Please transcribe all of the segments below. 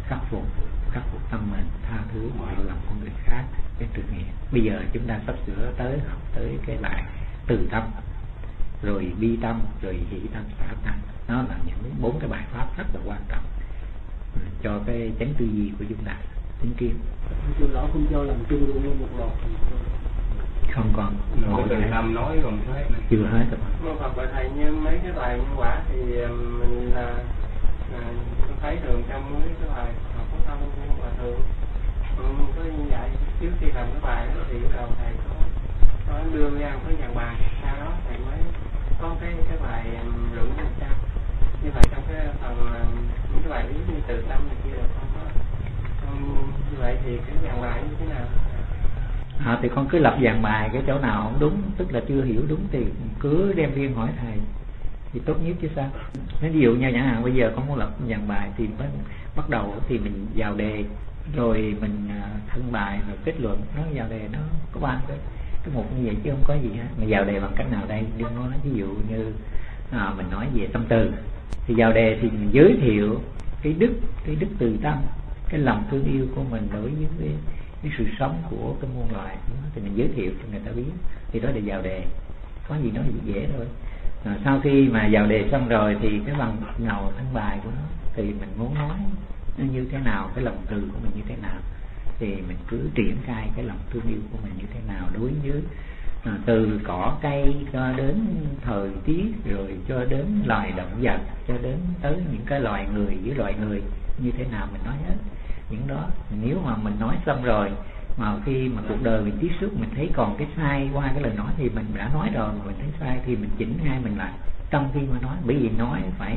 khắc phục tâm mình, tha thứ mọi lỗi lầm của người khác, cái từ nghĩa. Bây giờ chúng ta sắp sửa học tới cái lại từ tâm, rồi bi tâm, rồi hỷ tâm, xả tâm. Nó là những 4 cái bài pháp rất là quan trọng cho cái chánh tư duy của chúng ta, chánh kiến. Chưa rõ không cho làm chung luôn một loạt. Không còn một từ tâm nói còn hết này. Chưa hết rồi. Mà Phật và thầy, như mấy cái bài nhân quả thì mình tôi thấy thường trong mấy cái bài học phổ thông và thường có như vậy. Trước khi làm cái bài đó thì đầu thầy có đưa ra một cái dàn bài, sau đó thầy mới có cái bài luận làm sao. Như vậy trong cái phần những cái bài lý như từ tâm này kia là không có. Như vậy thì cái dàn bài như thế nào? Thì con cứ lập dàn bài, cái chỗ nào không đúng, tức là chưa hiểu đúng thì cứ đem riêng hỏi thầy thì tốt nhất chứ sao. Ví dụ như chẳng hạn bây giờ con muốn lập dàn bài thì bắt đầu thì mình vào đề, rồi mình thân bài, rồi kết luận. Nó vào đề nó có 3 cái mục như vậy chứ không có gì hết. Mà vào đề bằng cách nào đây? Đừng nói ví dụ như mình nói về tâm từ thì vào đề thì mình giới thiệu cái đức từ tâm, cái lòng thương yêu của mình đối với cái sự sống của cái muôn loài, thì mình giới thiệu cho người ta biết, thì đó là vào đề. Có gì nói dễ thôi. Sau khi mà vào đề xong rồi thì cái bằng ngầu thân bài của nó thì mình muốn nói nó như thế nào, cái lòng từ của mình như thế nào, thì mình cứ triển khai cái lòng thương yêu của mình như thế nào đối với từ cỏ cây cho đến thời tiết, rồi cho đến loài động vật, cho đến tới những cái loài người với loài người như thế nào mình nói hết những đó. Nếu mà mình nói xong rồi mà khi mà cuộc đời mình tiếp xúc mình thấy còn cái sai qua cái lời nói thì mình đã nói rồi, mà mình thấy sai thì mình chỉnh ngay mình lại trong khi mà nói. Bởi vì nói phải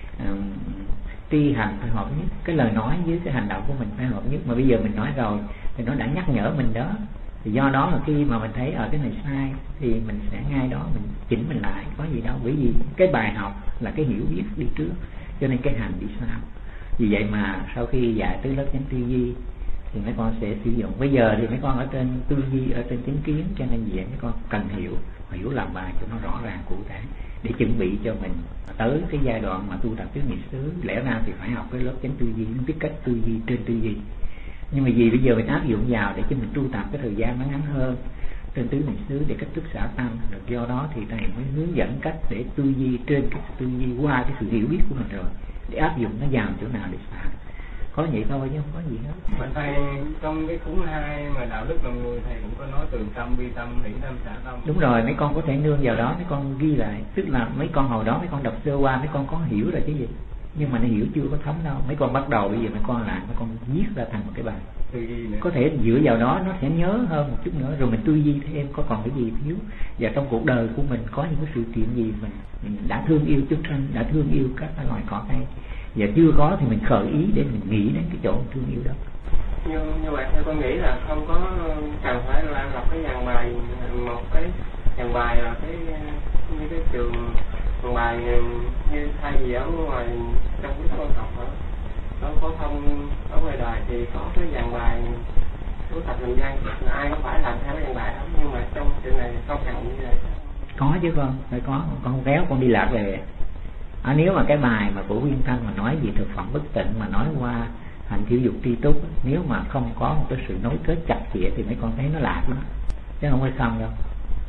tri hành phải hợp nhất, cái lời nói với cái hành động của mình phải hợp nhất. Mà bây giờ mình nói rồi thì nó đã nhắc nhở mình đó, thì do đó là khi mà mình thấy ở cái này sai thì mình sẽ ngay đó mình chỉnh mình lại, có gì đâu. Bởi vì cái bài học là cái hiểu biết đi trước, cho nên cái hành đi sau. Vì vậy mà sau khi dạy tới lớp chánh tư duy thì mấy con sẽ sử dụng. Bây giờ thì mấy con ở trên tư duy, ở trên chánh kiến, cho nên vì vậy mấy con cần hiểu làm bài cho nó rõ ràng cụ thể để chuẩn bị cho mình tới cái giai đoạn mà tu tập tứ niệm xứ. Lẽ ra thì phải học cái lớp chánh tư duy, biết cách tư duy trên tư duy. Nhưng mà vì bây giờ mình áp dụng vào để cho mình tu tập cái thời gian nó ngắn hơn trên tứ niệm xứ để cách thức xả tâm, được do đó thì thầy mới hướng dẫn cách để tư duy trên cái tư duy qua cái sự hiểu biết của mình rồi để áp dụng nó vào chỗ nào để xả. Có vậy thôi chứ không có gì hết. Mà thầy trong cái cuốn 2 mà đạo đức lòng người thầy cũng có nói từ tâm, bi tâm, hỷ tâm, xả tâm. Đúng rồi, mấy con có thể nương vào đó, mấy con ghi lại. Tức là mấy con hồi đó mấy con đọc sơ qua, mấy con có hiểu rồi chứ gì. Nhưng mà nó hiểu chưa có thấm đâu. Mấy con bắt đầu bây giờ mấy con lại, mấy con viết ra thành một cái bài. Có thể dựa vào đó nó sẽ nhớ hơn một chút nữa, rồi mình tư duy thêm có còn cái gì thiếu. Và trong cuộc đời của mình có những cái sự kiện gì mình đã thương yêu chúng sanh, đã thương yêu các loài cỏ cây, và chưa có thì mình khởi ý để mình nghĩ đến cái chỗ thương yêu đó. Như vậy theo con nghĩ là không có cần phải là lập cái dàn bài, một cái dàn bài là cái như cái trường bài như thay vì ở ngoài trong cái con học ở phổ thông ở ngoài đời thì có cái dàn bài của tập làm văn, ai cũng phải làm theo cái dàn bài đó, nhưng mà trong chuyện này không cần như vậy. Có chứ con, phải có. Con không khéo con đi lạc về. Nếu mà cái bài mà của Nguyên Thanh mà nói về thực phẩm bất tịnh, mà nói qua hành thiểu dục tri túc, nếu mà không có một cái sự nối kết chặt chẽ thì mấy con thấy nó lạc lắm, chứ không phải không đâu.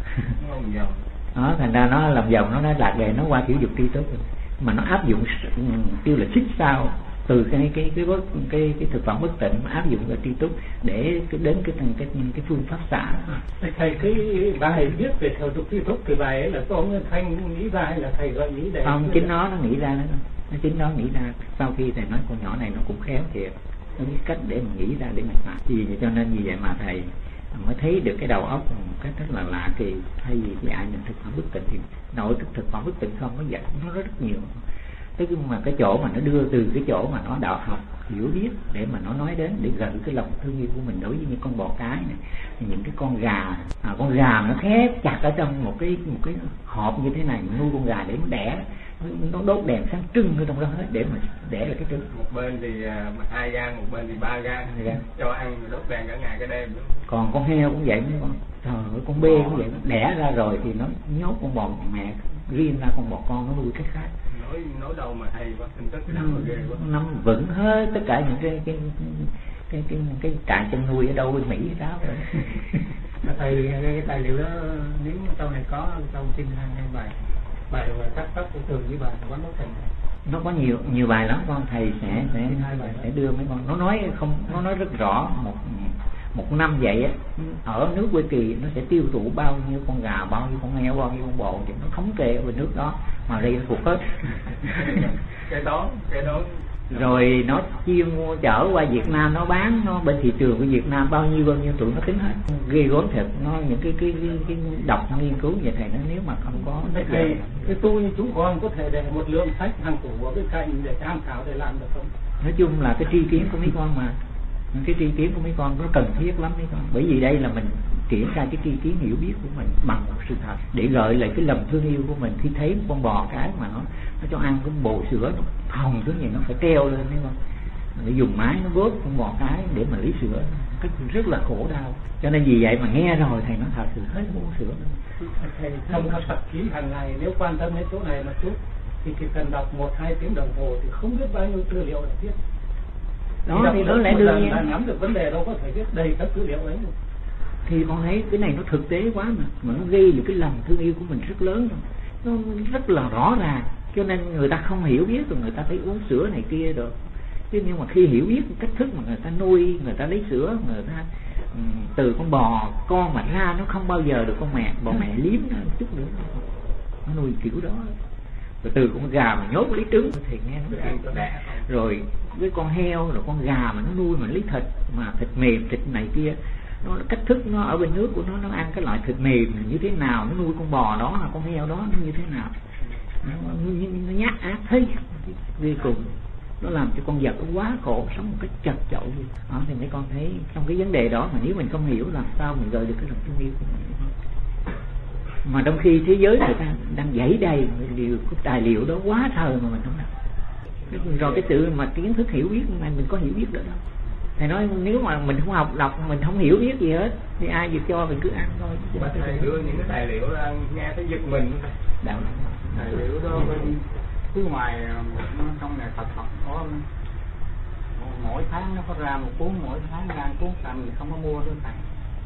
Đó, thành ra nó làm vòng, nó lạc đề, nó qua thiểu dục tri túc, mà nó áp dụng kêu là xích sao từ cái thực phẩm bất tịnh áp dụng vào tri túc để đến cái phương pháp xả. Thầy cái bài viết về thiểu dục tri túc, cái bài ấy là có ông Thanh nghĩ ra hay là thầy gợi ý để? Không, chính nó nghĩ ra đó. Nó chính nó nghĩ ra. Sau khi thầy nói con nhỏ này nó cũng khéo thiệt, nó biết cách để mình nghĩ ra để mình làm. Vì vậy cho nên vì vậy mà thầy mới thấy được cái đầu óc một cách rất là lạ kỳ. Thay vì dạy mình thực phẩm bất tịnh thì nội thực phẩm bất tịnh không có dạy nó rất nhiều. Tức mà cái chỗ mà nó đưa từ cái chỗ mà nó đạo học hiểu biết để mà nó nói đến để gợi cái lòng thương yêu của mình đối với những con bò cái này, những cái con gà nó khép chặt ở trong một cái hộp như thế này, nuôi con gà để nó đẻ, nó đốt đèn sáng trưng ở trong đó hết để mà đẻ là cái trứng. Một bên thì 2 gan, một bên thì 3 gan cho ăn đốt đèn cả ngày cả đêm. Còn con heo cũng vậy, trời ơi, con bê cũng vậy, đẻ ra rồi thì nó nhốt con bò mẹ riêng ra, con bò con nó nuôi cái khác. nói đâu mà hay quá, tin tức nào mà ghê quá. Nắm vững hết tất cả những cái trại chăn nuôi ở đâu, ở Mỹ sao rồi. Thầy cái tài liệu đó nếu sau này có trong xin hai bài cắt tóc của thường với bài quán đấu thành. Nó có nhiều bài lắm con, thầy sẽ đưa mấy con. Nó nói rất rõ một năm vậy á, ở nước Quê Kỳ nó sẽ tiêu thụ bao nhiêu con gà, bao nhiêu con heo, bao nhiêu con bò, thì nó thống kê ở bên nước đó mà đây nó thuộc hết. cái đó rồi nó mua chở qua Việt Nam, nó bán, nó bên thị trường của Việt Nam bao nhiêu tụi nó tính hết. Ghê gớm thật. Nó những cái đọc nghiên cứu vậy thầy, nó nếu mà không có thầy, cái tu như chúng con có thể để một lượng sách hàng tủ ở bên cạnh để tham khảo để làm được không? Nói chung là cái tri kiến của mấy con mà, cái tri kiến của mấy con nó cần thiết lắm mấy con, bởi vì đây là mình triển khai cái tri kiến hiểu biết của mình bằng một sự thật để gợi lại cái lòng thương yêu của mình. Khi thấy một con bò cái mà nó cho ăn cái bồ sữa, nó hồng thứ gì nó phải treo lên thấy không, để dùng máy nó vớt con bò cái để mà lấy sữa, cái rất là khổ đau. Cho nên vì vậy mà nghe rồi thầy nó thật sự hết muốn sữa. Thầy không có tập ký hàng ngày, nếu quan tâm đến chỗ này một chút thì chỉ cần đọc 1-2 tiếng đồng hồ thì không biết bao nhiêu tư liệu để viết. Đó thì nó lại đương nhiên nắm được vấn đề đâu có thể viết đầy các tư liệu ấy. Thì con thấy cái này nó thực tế quá mà nó gây được cái lòng thương yêu của mình rất lớn rồi. Nó rất là rõ ràng, cho nên người ta không hiểu biết rồi người ta thấy uống sữa này kia được. Chứ nhưng mà khi hiểu biết cách thức mà người ta nuôi, người ta lấy sữa, người ta từ con bò con mà ra nó không bao giờ được con mẹ, bò mẹ liếm nó chút nữa, nó nuôi kiểu đó. Rồi từ con gà mà nhốt lấy trứng thì nghe nó đẻ. Rồi với con heo, rồi con gà mà nó nuôi mà lấy thịt, mà thịt mềm, thịt này kia, nó cách thức nó ở bên nước của nó ăn cái loại thịt mềm như thế nào, nó nuôi con bò đó, là con heo đó nó như thế nào, nó nhát ác thấy ghê cùng. Nó làm cho con vật nó quá khổ, sống một cách chật chội gì đó. Thì mấy con thấy trong cái vấn đề đó mà nếu mình không hiểu làm sao mình gợi được cái lòng thương yêu của mình. Mà trong khi thế giới người ta đang dãy đầy điều cái tài liệu đó quá thời mà mình không làm. Rồi cái sự mà kiến thức hiểu biết này mình có hiểu biết được đâu. Thầy nói nếu mà mình không học đọc, mình không hiểu biết gì hết thì ai việc cho mình cứ ăn thôi. Mà thầy đưa những cái tài liệu ra nghe thấy giật mình. Đạo tài liệu đó bên phía ngoài trong này Phật có mỗi tháng nó có ra một cuốn, mỗi tháng ra một cuốn, tại mình không có mua nữa thầy.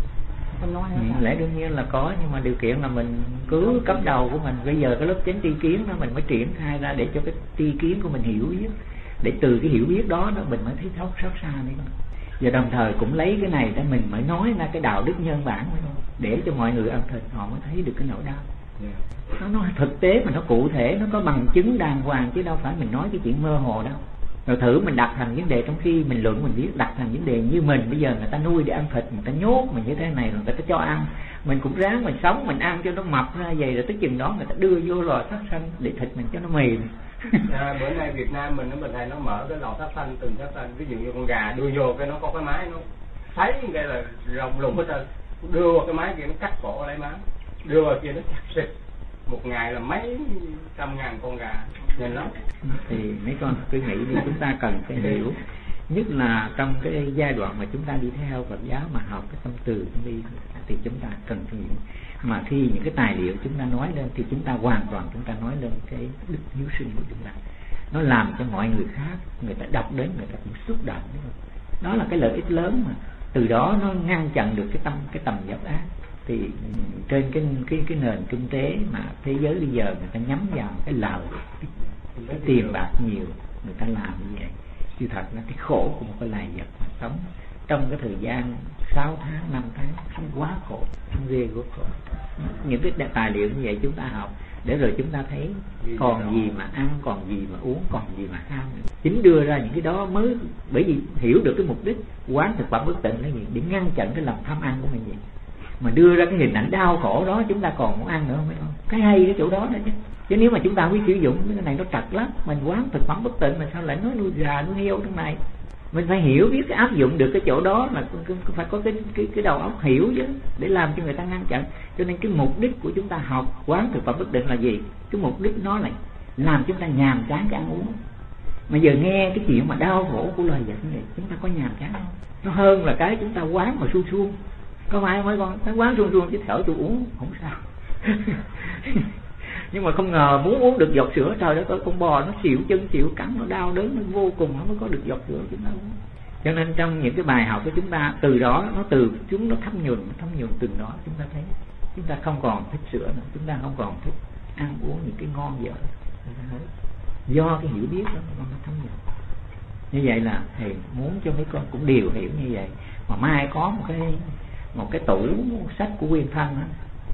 Lẽ đương nhiên là có, nhưng mà điều kiện là mình cứ cấp đầu của mình. Bây giờ cái lớp chánh tri kiến đó mình mới triển khai ra để cho cái tri kiến của mình hiểu biết, để từ cái hiểu biết đó mình mới thấy xót xa đấy. Và đồng thời cũng lấy cái này để mình mới nói ra cái đạo đức nhân bản để cho mọi người ăn thịt họ mới thấy được cái nỗi đau. Nó thực tế mà nó cụ thể, nó có bằng chứng đàng hoàng, chứ đâu phải mình nói cái chuyện mơ hồ đâu. Rồi thử mình đặt thành vấn đề, trong khi mình luận mình biết đặt thành vấn đề như mình bây giờ người ta nuôi để ăn thịt, người ta nhốt mình như thế này rồi người ta cho ăn, mình cũng ráng mình sống mình ăn cho nó mập ra vậy, rồi tới chừng đó người ta đưa vô lò sát sanh để thịt mình cho nó mềm. Bữa nay Việt Nam mình thầy nó mở cái lò sát sanh, từng sát sanh, ví dụ như con gà đưa vô cái nó có cái máy nó thấy cái là rồng lùng hết trơn, đưa vào cái máy kia nó cắt cổ lấy má, đưa vào kia nó chặt xịt, một ngày là mấy trăm ngàn con gà, nhanh lắm. Thì mấy con cứ nghĩ đi, chúng ta cần phải hiểu, nhất là trong cái giai đoạn mà chúng ta đi theo Phật giáo mà học cái tâm từ đi thì chúng ta cần phải hiểu. Mà khi những cái tài liệu chúng ta nói lên thì chúng ta hoàn toàn chúng ta nói lên cái đức hiếu sinh của chúng ta, nó làm cho mọi người khác người ta đọc đến người ta cũng xúc động. Đó là cái lợi ích lớn, mà từ đó nó ngăn chặn được cái tầm dập ác. Thì trên cái nền kinh tế mà thế giới bây giờ người ta nhắm vào cái lợi, cái tiền bạc nhiều, người ta làm như vậy. Sự thật là cái khổ của một cái loài vật mà sống trong cái thời gian 6 tháng, 5 tháng sống quá khổ, sống ghê gớm khổ. Những cái tài liệu như vậy chúng ta học để rồi chúng ta thấy còn gì mà ăn, còn gì mà uống, còn gì mà ham. Chính đưa ra những cái đó mới, bởi vì hiểu được cái mục đích quán thực phẩm bất tịnh là gì, để ngăn chặn cái lòng tham ăn của mình vậy. Mà đưa ra cái hình ảnh đau khổ đó chúng ta còn muốn ăn nữa không? Phải không? Cái hay cái chỗ đó đó chứ. Chứ nếu mà chúng ta biết sử dụng cái này nó trật lắm. Mình quán thực phẩm bất tịnh mà sao lại nói nuôi gà nuôi heo trong này. Mình phải hiểu biết cái áp dụng được cái chỗ đó, là phải có cái đầu óc hiểu chứ, để làm cho người ta ngăn chặn. Cho nên cái mục đích của chúng ta học quán thực phẩm bất tịnh là gì? Cái mục đích nó là làm chúng ta nhàm chán cái ăn uống. Mà giờ nghe cái chuyện mà đau khổ của loài vật như vậy, chúng ta có nhàm chán không? Nó hơn là cái chúng ta quán mà suông suông. Có phải không mấy con? Nó quán suông suông chứ thở tôi uống không sao. Nhưng mà không ngờ muốn uống được giọt sữa, trời đất ơi, con bò nó xỉu chân xỉu cắn, nó đau đớn, nó vô cùng, nó mới có được giọt sữa chúng ta uống. Cho nên trong những cái bài học của chúng ta, từ đó nó thấm nhuần từng đó chúng ta thấy chúng ta không còn thích sữa nữa, chúng ta không còn thích ăn uống những cái ngon dở, do cái hiểu biết đó nó thấm nhuần. Như vậy là thầy muốn cho mấy con cũng đều hiểu như vậy. Mà mai có một cái tủ sách của Nguyên Thân đó.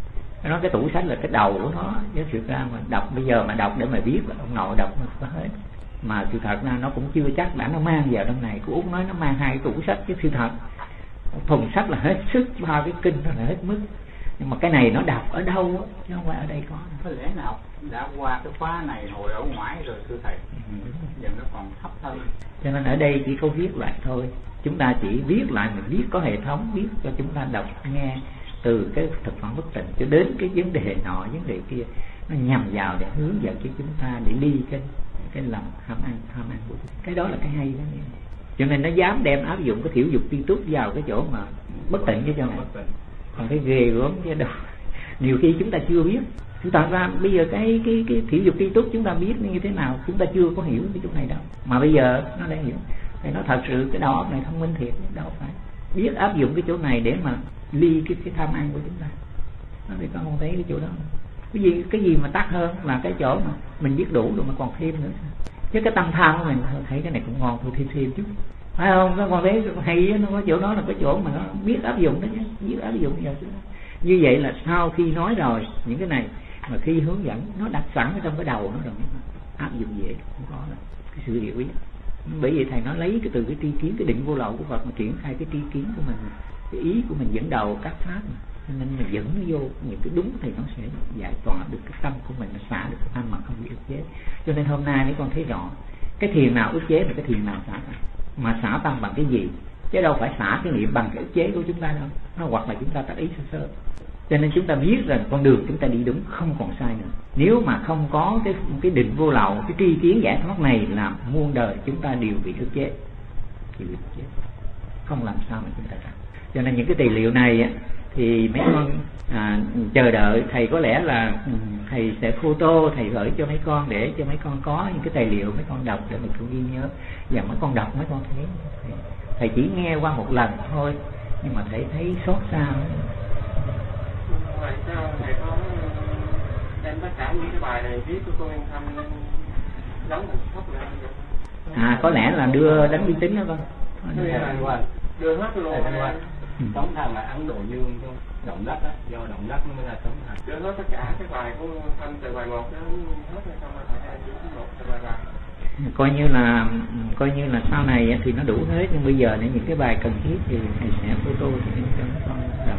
Nó cái tủ sách là cái đầu của nó, chứ sự ra mà đọc bây giờ mà đọc để mà biết là ông nội đọc nó có hết. Mà sự thật ra nó cũng chưa chắc đã nó mang vào trong này. Cô Út nói nó mang 2 tủ sách, chứ sự thật thùng sách là hết sức, 3 cái kinh nó là hết mức. Nhưng mà cái này nó đọc ở đâu đó, chứ không phải ở đây có. Có lẽ nào đã qua cái khóa này hồi ở ngoài rồi thưa thầy, giờ nó còn thấp hơn. Cho nên ở đây chỉ có viết lại thôi. Chúng ta chỉ viết lại, mình viết có hệ thống, viết cho chúng ta đọc nghe từ cái thực phẩm bất tịnh cho đến cái vấn đề nọ vấn đề kia, nó nhằm vào để hướng dẫn cho chúng ta để ly cái lòng tham ăn của chúng. Cái đó là cái hay đó. Cho nên nó dám đem áp dụng cái thiểu dục tri túc vào cái chỗ mà bất tịnh cái chỗ này. Còn cái ghê gớm chứ đâu. Nhiều khi chúng ta chưa biết. Chúng ta ra bây giờ cái thiểu dục tri túc chúng ta biết như thế nào, chúng ta chưa có hiểu cái chỗ này đâu. Mà bây giờ nó đã hiểu. Thì nó thật sự cái đầu óc này thông minh thiệt, đâu phải biết áp dụng cái chỗ này để mà ly cái tham ăn của chúng ta. Nó thì con không thấy cái chỗ đó. Cái gì mà tắc hơn là cái chỗ mà mình biết đủ rồi mà còn thêm nữa. Chứ cái tâm tham của mình thấy cái này cũng ngon thôi, thêm chút, phải không? Nó còn thấy hay, nó có chỗ đó là cái chỗ mà nó biết áp dụng đó chứ, biết áp dụng vào. Như vậy là sau khi nói rồi những cái này mà khi hướng dẫn nó đặt sẵn ở trong cái đầu nó rồi, áp dụng dễ, không có đâu. Cái sự hiểu biết. Bởi vậy thầy nói lấy từ cái tri kiến, cái định vô lậu của Phật mà triển khai cái tri kiến của mình, cái ý của mình dẫn đầu các pháp mà. Cho nên mình dẫn nó vô những cái đúng thì nó sẽ giải tỏa được cái tâm của mình, nó xả được cái tâm mà không bị ức chế. Cho nên hôm nay mấy con thấy rõ cái thiền nào ức chế và cái thiền nào xả tâm. Mà xả tâm bằng cái gì, chứ đâu phải xả cái niệm bằng cái ức chế của chúng ta đâu. Nó hoặc là chúng ta tắt ý sơ. Cho nên chúng ta biết rằng con đường chúng ta đi đúng, không còn sai nữa. Nếu mà không có cái định vô lậu, cái tri kiến giải thoát này, làm muôn đời chúng ta đều bị ức chế, không làm sao mà chúng ta làm. Cho nên những cái tài liệu này thì mấy con chờ đợi thầy, có lẽ là thầy sẽ photo, thầy gửi cho mấy con để cho mấy con có những cái tài liệu mấy con đọc để mình cũng ghi nhớ. Và mấy con đọc mấy con thấy thầy chỉ nghe qua một lần thôi, nhưng mà thầy thấy xót xa. Vậy sao thầy có đem tất cả những cái bài này viết của cô Nguyên Thanh đóng một khóc lại? Có lẽ là đưa đánh uy tín đó con. Đưa hết luôn. Sống thành là Ấn Độ Dương thôi, động đất á, do động đất nó mới là sống thành. Đưa hết tất cả cái bài của Thanh từ bài 1 đến hết rồi, xong rồi thầy chỉ một bài. Coi như là sau này thì nó đủ hết, nhưng bây giờ những cái bài cần thiết thì thầy sẽ photo thì cho con đọc.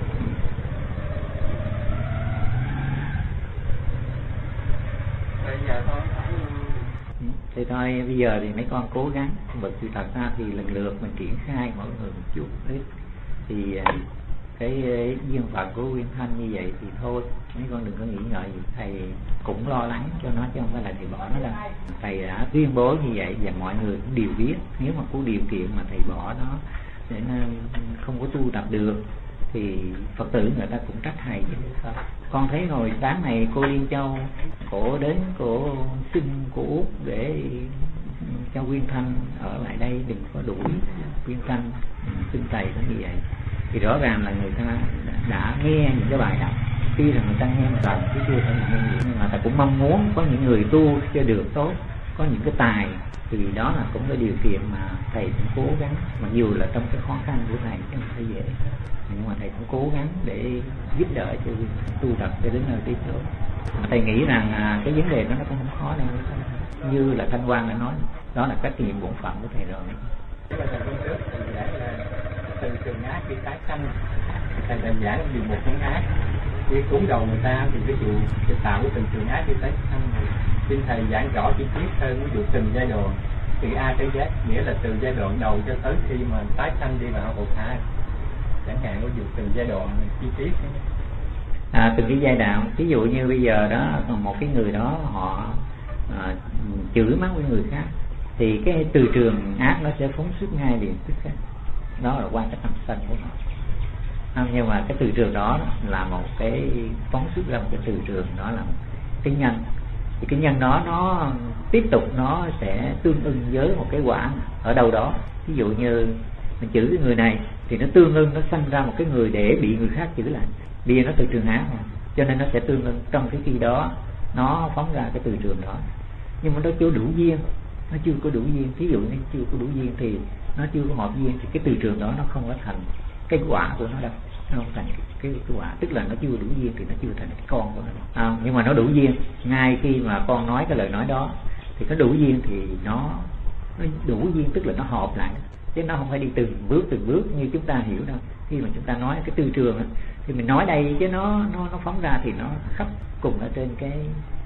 Thì thôi bây giờ thì mấy con cố gắng, bởi vì thật ra thì lần lượt mình triển khai mỗi người một chút ít. Thì cái duyên phận của Nguyên Thanh như vậy thì thôi, mấy con đừng có nghĩ ngợi gì. Thầy cũng lo lắng cho nó chứ không phải là thầy bỏ nó đâu. Thầy đã tuyên bố như vậy và mọi người cũng đều biết. Nếu mà có điều kiện mà thầy bỏ nó để nó không có tu tập được thì Phật tử người ta cũng trách thầy chứ sao. Con thấy hồi sáng này cô Liên Châu cổ đến cổ xin cô Út để cho Nguyên Thanh ở lại đây, đừng có đuổi Nguyên Thanh, xin thầy cũng như vậy. Thì rõ ràng là người ta đã nghe những cái bài đọc, tuy là người ta nghe một lần chứ chưa thể nghe nhiều, nhưng mà ta cũng mong muốn có những người tu cho được tốt, có những cái tài, thì đó là cũng cái điều kiện mà thầy cũng cố gắng, mặc dù là trong cái khó khăn của thầy chứ không phải dễ, nhưng mà thầy cũng cố gắng để giúp đỡ cho tu tập cho đến nơi tới chỗ. Thầy nghĩ rằng cái vấn đề đó nó cũng không khó đâu, như là Thanh Quang đã nói, đó là trách nhiệm bổn phận của thầy rồi. Cái bài thầy trước thầy giải là từ trường ác đi tái sanh, thầy giải điều một trong ác, khi cúng đầu người ta thì ví dụ tạo cái từ trường ác đi tái sanh này, xin thầy giảng rõ chi tiết hơn, ví dụ từng giai đoạn từ A tới Z, nghĩa là từ giai đoạn đầu cho tới khi mà tái sanh đi vào bồ thai, chẳng hạn ví dụ từng giai đoạn chi tiết. Từng cái giai đoạn, ví dụ như bây giờ đó một cái người đó họ chửi mắng với người khác thì cái từ trường ác nó sẽ phóng xuất ngay liền tức khắc, đó là quan cái tâm sân của họ. Nhưng mà cái từ trường đó là một cái phóng xuất ra một cái từ trường, đó là cái nhân, thì cái nhân đó nó tiếp tục nó sẽ tương ưng với một cái quả ở đâu đó. Ví dụ như mình chửi cái người này thì nó tương ưng, nó sanh ra một cái người để bị người khác chửi lại. Bia nó từ trường ác mà, cho nên nó sẽ tương ưng. Trong cái khi đó nó phóng ra cái từ trường đó, nhưng mà nó chưa đủ duyên, nó chưa có đủ duyên. Ví dụ như chưa có đủ duyên thì nó chưa có hợp duyên, thì cái từ trường đó nó không có thành cái quả của nó đâu, nó không thành cái quả. Tức là nó chưa đủ duyên thì nó chưa thành cái con của nó. Nhưng mà nó đủ duyên. Ngay khi mà con nói cái lời nói đó thì nó đủ duyên, thì nó đủ duyên tức là nó hợp lại, chứ nó không phải đi từng bước như chúng ta hiểu đâu. Khi mà chúng ta nói cái từ trường thì mình nói đây, chứ nó phóng ra thì nó khắp cùng ở trên cái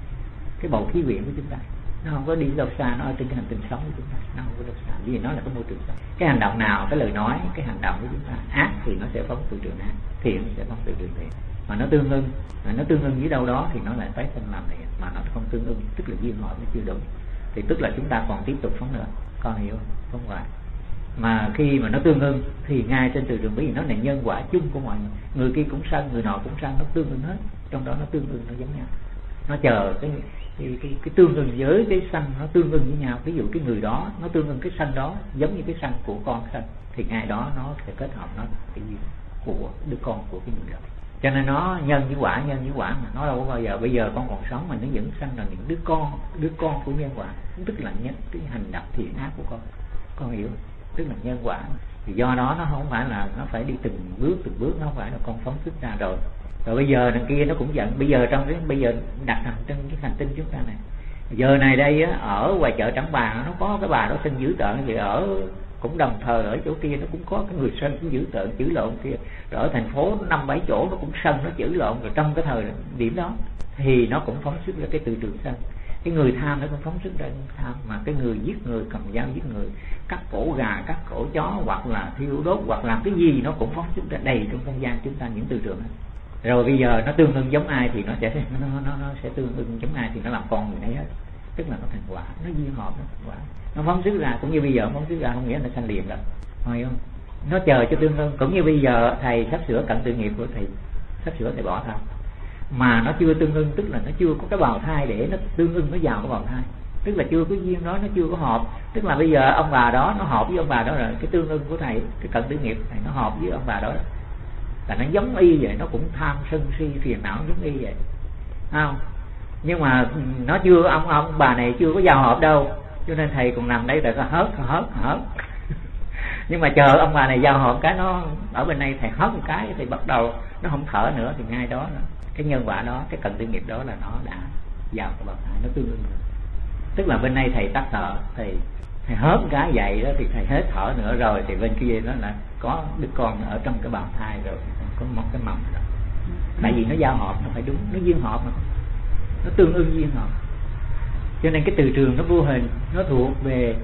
bầu khí quyển của chúng ta, nó không có đi đâu xa, nó ở trên cái hành tinh sống của chúng ta, nó không có đâu xa, vì nó là cái môi trường sống. Cái hành động nào, cái lời nói, cái hành động của chúng ta ác thì nó sẽ phóng từ trường ác, thiện sẽ phóng từ trường thiện. Mà nó tương ưng, với đâu đó thì nó lại tái sinh làm thiện, mà nó không tương ưng tức là duyên hội nó chưa đủ, thì tức là chúng ta còn tiếp tục phóng nữa. Con hiểu không? Không phải. Mà khi mà nó tương ưng thì ngay trên từ trường, bởi vì nó là nhân quả chung của mọi người kia cũng sanh, người nọ cũng sanh, nó tương ưng hết. Trong đó nó tương ưng, nó giống nhau. Nó chờ cái tương ưng với cái sanh nó tương ưng với nhau. Ví dụ cái người đó nó tương ưng cái sanh đó giống như cái sanh của con sanh, thì ngày đó nó sẽ kết hợp nó cái gì của đứa con của cái người đó. Cho nên nó nhân với quả mà nó đâu có bao giờ. Bây giờ con còn sống mà nó vẫn sanh là những đứa con của nhân quả, tức là nhất cái hành động thiện ác của con hiểu, tức là nhân quả. Thì do đó nó không phải là nó phải đi từng bước, nó không phải là con phóng xuất ra rồi bây giờ đằng kia nó cũng giận. Bây giờ đặt nằm trên cái hành tinh chúng ta này, giờ này đây á, ở ngoài chợ Trảng Bàng nó có cái bà đó sân dữ tợn, thì ở cũng đồng thời ở chỗ kia nó cũng có cái người sân cũng dữ tợn chửi lộn kia. Rồi ở thành phố 5-7 chỗ nó cũng sân, nó chửi lộn. Rồi trong cái thời điểm đó thì nó cũng phóng xuất ra cái từ trường sân. Cái người tham nó cũng phóng xuất ra tham, mà cái người giết người, cầm dao giết người, cắt cổ gà, cắt cổ chó, hoặc là thiêu đốt, hoặc làm cái gì nó cũng phóng xuất ra đầy trong không gian chúng ta những từ trường này. Rồi bây giờ nó tương ưng giống ai thì nó sẽ tương ưng giống ai thì nó làm con người đấy hết, tức là nó thành quả, nó duyên hợp, nó thành quả. Nó phóng xuất ra cũng như bây giờ phóng xuất ra, không nghĩa là nó sanh liền đâu, phải không? Nó chờ cho tương ưng. Cũng như bây giờ thầy sắp sửa cận tự nghiệp của thầy, sắp sửa thầy bỏ thai, mà nó chưa tương ưng, tức là nó chưa có cái bào thai để nó tương ưng, nó vào cái bào thai, tức là chưa có duyên đó, nó chưa có hợp. Tức là bây giờ ông bà đó nó hợp với ông bà đó rồi, cái tương ưng của thầy, cái cận tử nghiệp thầy nó hợp với ông bà đó, là nó giống y vậy, nó cũng tham sân si phiền não giống y vậy, không? Nhưng mà nó chưa, ông bà này chưa có giao hợp đâu, cho nên thầy còn nằm đây tại có hớt. Nhưng mà chờ ông bà này giao hợp cái nó ở bên đây thầy hớt một cái thì bắt đầu nó không thở nữa, thì ngay đó cái nhân quả đó, cái cận tử nghiệp đó là nó đã vào cái bào thai, nó tương ưng. Tức là bên đây thầy tắt thở, thầy hớt cái vậy đó thì thầy hết thở nữa rồi, thì bên kia nó là có đứa con ở trong cái bào thai rồi, có một cái mầm rồi. Tại vì nó giao hợp, nó phải đúng, nó duyên hợp mà, nó tương ưng duyên hợp. Cho nên cái từ trường nó vô hình, nó thuộc về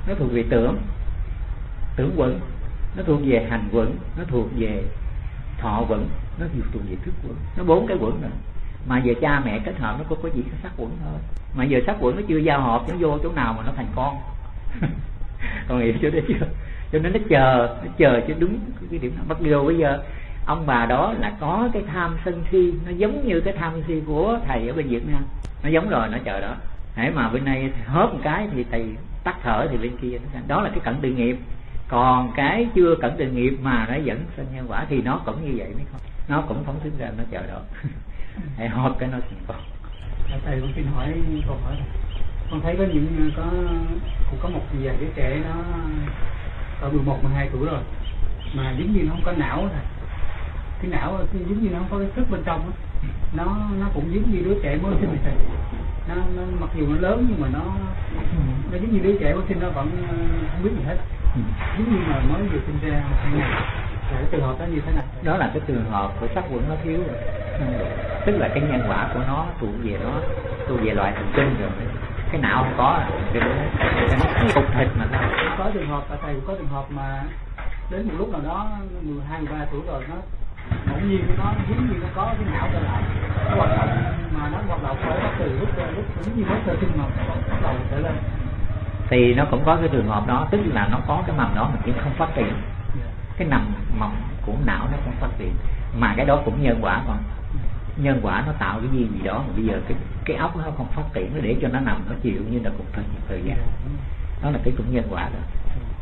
tưởng quẩn, nó thuộc về hành quẩn, nó thuộc về thọ quẩn, nó thuộc về thức quẩn, nó 4 cái quẩn rồi. Mà giờ cha mẹ kết hợp nó có gì cái sắc quẩn thôi, mà giờ sắc quẩn nó chưa giao hợp, nó vô chỗ nào mà nó thành con. Con hiểu chỗ đấy chưa? Cho nên nó chờ chứ đúng cái điểm nào. Mặc dù bây giờ ông bà đó là có cái tham sân si, nó giống như cái tham sân si của thầy ở bên Việt Nam, nó giống rồi, nó chờ đó. Hãy mà bên này hớp một cái thì thầy tắt thở thì bên kia đó là cái cận tự nghiệp. Còn cái chưa cận tự nghiệp mà nó dẫn sinh nhân quả thì nó cũng như vậy, mới không? Nó cũng phóng xuất ra, nó chờ đó. Hãy hộp cái nó thành con. Thầy con xin hỏi câu hỏi. Con thấy có một vài đứa trẻ nó ở 11-12 tuổi rồi mà giống như nó không có não thôi. Cái não giống như nó không có cái thức bên trong đó. Nó cũng giống như đứa trẻ mới sinh này. Nó mặc dù nó lớn nhưng mà nó giống như đứa trẻ mới sinh, nó vẫn không biết gì hết. Giống như mà mới vừa sinh ra 2 ngày. Cái trường hợp đó như thế nào? Đó là cái trường hợp của sắc quẩn nó thiếu rồi. Tức là cái nhân quả của nó thuộc về loại thần kinh rồi. Cái não không có, cái nó cục thịt mà nó có trường hợp, thầy có trường hợp mà đến một lúc nào đó 12-13 tuổi rồi nó bỗng nhiên nó giống như nó có cái não trở lại, nó hoạt động, mà nó hoạt động ở từ lúc giống như mới sơ sinh mà bắt đầu trở lên. Thì nó cũng có cái trường hợp đó, tức là nó có cái mầm đó mà chỉ không phát triển. Cái nằm mầm của não nó không phát triển, mà cái đó cũng nhân quả còn. nhân quả nó tạo cái gì đó mà bây giờ cái óc nó không phát triển, nó để cho nó nằm nó chịu như là cũng cần thời gian. Đó là cái cũng nhân quả đó.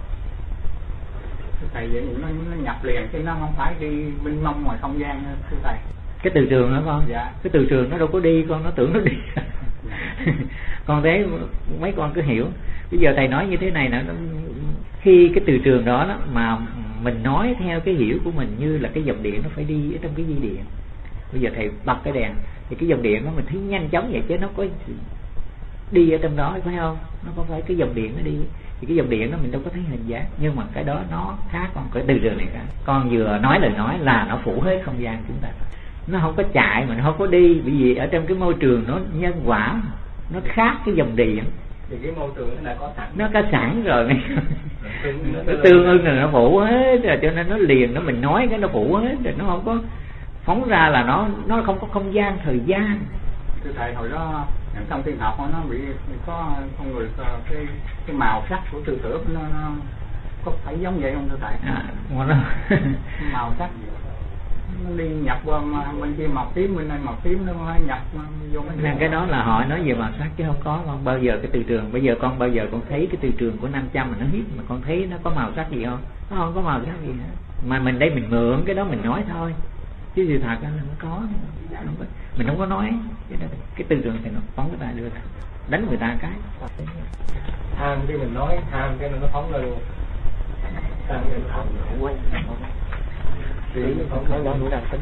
Thầy vậy nó nhập liền chứ nó không phải đi mênh mông ngoài không gian thưa thầy. Cái từ trường đó con, dạ. Cái từ trường nó đâu có đi, con nó tưởng nó đi. Con thấy mấy con cứ hiểu. Bây giờ thầy nói như thế này nè, khi cái từ trường đó mà mình nói theo cái hiểu của mình như là cái dòng điện nó phải đi ở trong cái dây điện. Bây giờ thầy bật cái đèn thì cái dòng điện đó mình thấy nhanh chóng vậy chứ nó có đi ở trong đó phải không? Nó có phải cái dòng điện nó đi, thì cái dòng điện đó mình đâu có thấy hình dáng, nhưng mà cái đó nó khác, còn cái từ trường này khác. Con vừa nói lời nói là nó phủ hết không gian chúng ta, nó không có chạy mà nó không có đi, bởi vì ở trong cái môi trường nó nhân quả, nó khác cái dòng điện. Thì cái môi trường nó đã có sẵn, nó có sẵn rồi. Nó tương ưng là nó phủ hết rồi, cho nên nó liền, nó mình nói cái nó phủ hết rồi, nó không có phóng ra, là nó không có không gian thời gian. Thưa thầy, hồi đó trong thiên học nó bị có con người cái màu sắc của tư tưởng nó có phải giống vậy không thưa thầy? Màu sắc nó đi nhập qua bên kia màu tím, bên này màu tím, nó nhập vô bên cái đó là họ nói về màu sắc chứ không có. Con bao giờ cái từ trường, bây giờ con bao giờ con thấy cái từ trường của 500 mà nó hít mà con thấy nó có màu sắc gì không? Nó không có màu sắc gì hết. Mà mình đây mình mượn cái đó mình nói thôi, chứ sự thật là không có. Mình không có nói. Cái từ trường thì nó phóng người ta đưa ra, đánh người ta cái tham khi mình nói tham cái nó phóng ra luôn. Tham cái nó phóng quay thì nó phóng nó đang tính.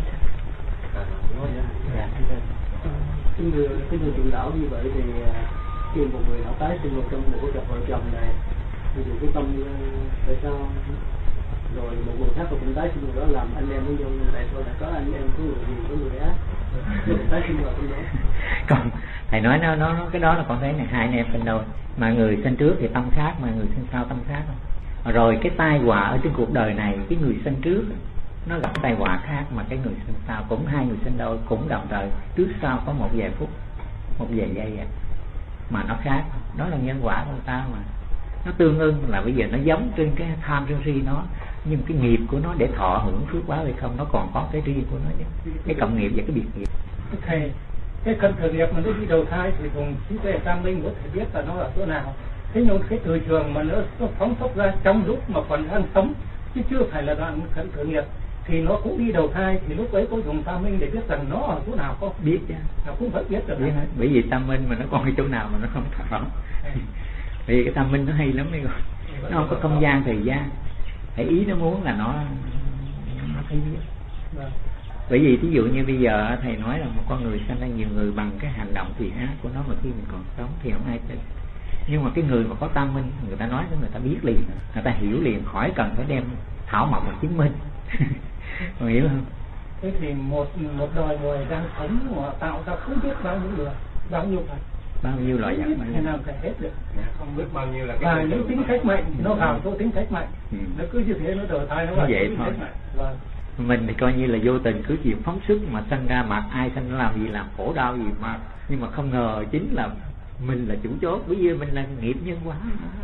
Cái người truyền đạo như vậy thì khi một người họ tái sinh trong một cái cặp vợ chồng này, ví dụ cái tâm tại sao rồi một người khác cũng tái sinh đó làm anh em với nhau như vậy thôi, là có anh em có người gì có người ác tái sinh vào trong đó. Còn thầy nói nó cái đó là con thấy này, hai anh em sinh đôi mà người sinh trước thì tâm khác, mà người sinh sau tâm khác. Rồi cái tai họa ở trên cuộc đời này, cái người sinh trước nó gặp tai họa khác, mà cái người sinh sau cũng hai người sinh đôi cũng đồng thời, trước sau có một vài phút, một vài giây mà nó khác. Đó là nhân quả của người ta mà. Nó tương ưng là bây giờ nó giống trên cái tham sân si nó, nhưng cái nghiệp của nó để thọ hưởng phước báo hay không, nó còn có cái riêng của nó chứ, cái cộng nghiệp và cái biệt nghiệp. Thầy, cái cần thời nghiệp mà nó đi đầu thai thì cùng trí tuệ tam linh có thể biết là nó ở chỗ nào. Thế nhưng cái từ trường mà nó phóng xuất ra trong lúc mà còn đang sống, chứ chưa phải là đoạn khẩn khởi nghiệp, thì nó cũng đi đầu thai, thì lúc ấy có dùng tam minh để biết rằng nó ở chỗ nào không? Biết chứ, nó cũng phải biết được. Bởi vì tam minh mà nó còn ở chỗ nào mà nó không thật. Vì cái tam minh nó hay lắm đấy rồi, nó không có không gian thời gian. Hãy ý nó muốn là nó thấy biết. Bởi vì thí dụ như bây giờ thầy nói là một con người sinh ra nhiều người bằng cái hành động tùy ác của nó mà khi mình còn sống thì không ai tin. Nhưng mà cái người mà có tam minh, người ta nói cho người ta biết liền, người ta hiểu liền, khỏi cần phải đem thảo mộc mà chứng minh. Con hiểu không? Thế thì một đời người đang sống mà tạo ra không biết bao nhiêu người, bao nhiêu loại dạng thế nào cả hết được, không biết bao nhiêu là cái. Và những tính cách mạnh nó vào chỗ tính cách mạnh, nó cứ như thế nó đầu thai nó vào vậy tính thôi. cách mạnh. Vâng. Mình thì coi như là vô tình cứ chịu phóng sức mà sinh ra mặt ai sinh nó làm gì làm khổ đau gì mà, nhưng mà không ngờ chính là mình là chủ chốt, bởi vì mình là nghiệp nhân quả.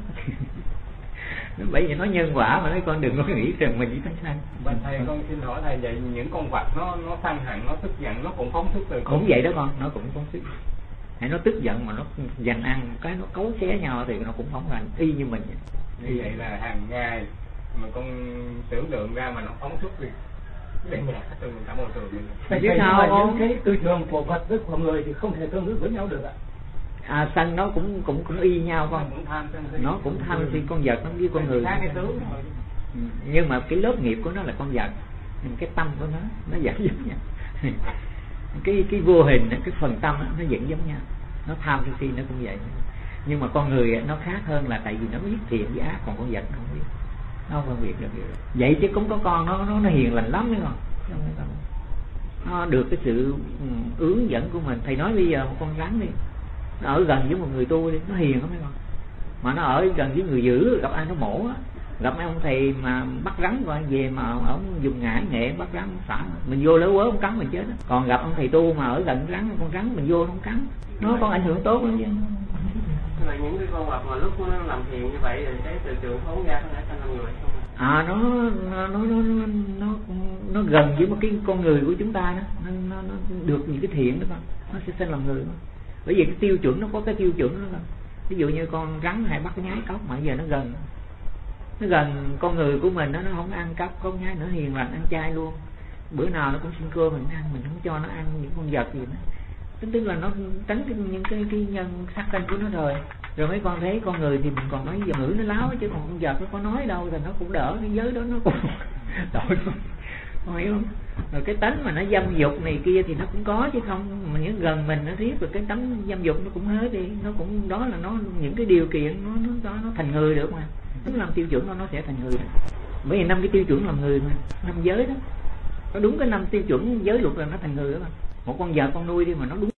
Bởi vì nó nhân quả mà nói con đừng có nghĩ rằng mình chỉ tái sanh. Thầy con xin hỏi thầy, vậy những con vật nó sân hận, nó tức giận, nó cũng phóng sức từ cũng vậy đó con, nó cũng phóng sức. Hay nó tức giận mà nó giành ăn cái nó cấu xé nhau thì nó cũng phóng ra y như mình. Như vậy là hàng ngày mà con tưởng tượng ra mà nó phóng xuất đi để nhạc từ cả môi trường mình. Chứ sao những cái tư trường của vật với của người thì không thể tương ứng với nhau được ạ. Sân nó cũng y nhau con. Nó cũng tham thì con vật nó với con người. Nhưng mà cái lớp nghiệp của nó là con vật, nhưng cái tâm của nó vẫn giống nhau. cái vô hình, cái phần tâm nó vẫn giống nhau. Nó tham si nó cũng vậy. Nhưng mà con người nó khác hơn là tại vì nó biết thiện với ác, còn con vật nó không biết. Nó không phân biệt được. Vậy chứ cũng có con nó hiền lành lắm đấy con. Nó được cái sự hướng dẫn của mình. Thầy nói bây giờ một con rắn đi, nó ở gần với một người tu đi, nó hiền lắm mấy con. Mà nó ở gần với người giữ, gặp ai nó mổ á, gặp mấy ông thầy mà bắt rắn coi về mà ông dùng ngải nghệ bắt rắn xả, mình vô lỡ quớ không cắn mình chết đó. Còn gặp ông thầy tu mà ở gần rắn, con rắn mình vô không cắn, nó còn ảnh hưởng tốt lắm chứ. Là những cái con vật mà lúc nó làm thiền như vậy rồi cái từ trường phóng ra nó đã thành người không nó gần với một cái con người của chúng ta đó, nó được những cái thiện đó con, nó sẽ sinh làm người. Bởi vì cái tiêu chuẩn nó có cái tiêu chuẩn đó con. Ví dụ như con rắn hay bắt cái nhái cóc mà giờ nó gần con người của mình đó, nó không ăn cóc không nhái nữa, hiền lành ăn chay luôn, bữa nào nó cũng xin cơm mình ăn, mình không cho nó ăn những con vật gì nữa. Tức là nó tránh những cái nhân sắc danh của nó rồi mấy con thấy con người thì mình còn nói giờ ngữ nó láo, chứ còn con vật nó có nói đâu thì nó cũng đỡ, cái giới đó nó cũng đổi con hiểu không? Rồi cái tánh mà nó dâm dục này kia thì nó cũng có chứ không, mà những gần mình nó thiết rồi cái tánh dâm dục nó cũng hết đi, nó cũng đó là nó những cái điều kiện nó thành người được mà. Nó làm tiêu chuẩn nó sẽ thành người. Bởi vì 5 cái tiêu chuẩn làm người mà, 5 giới đó. Có đúng cái 5 tiêu chuẩn giới luật là nó thành người đó mà. Một con vật con nuôi đi mà nó đúng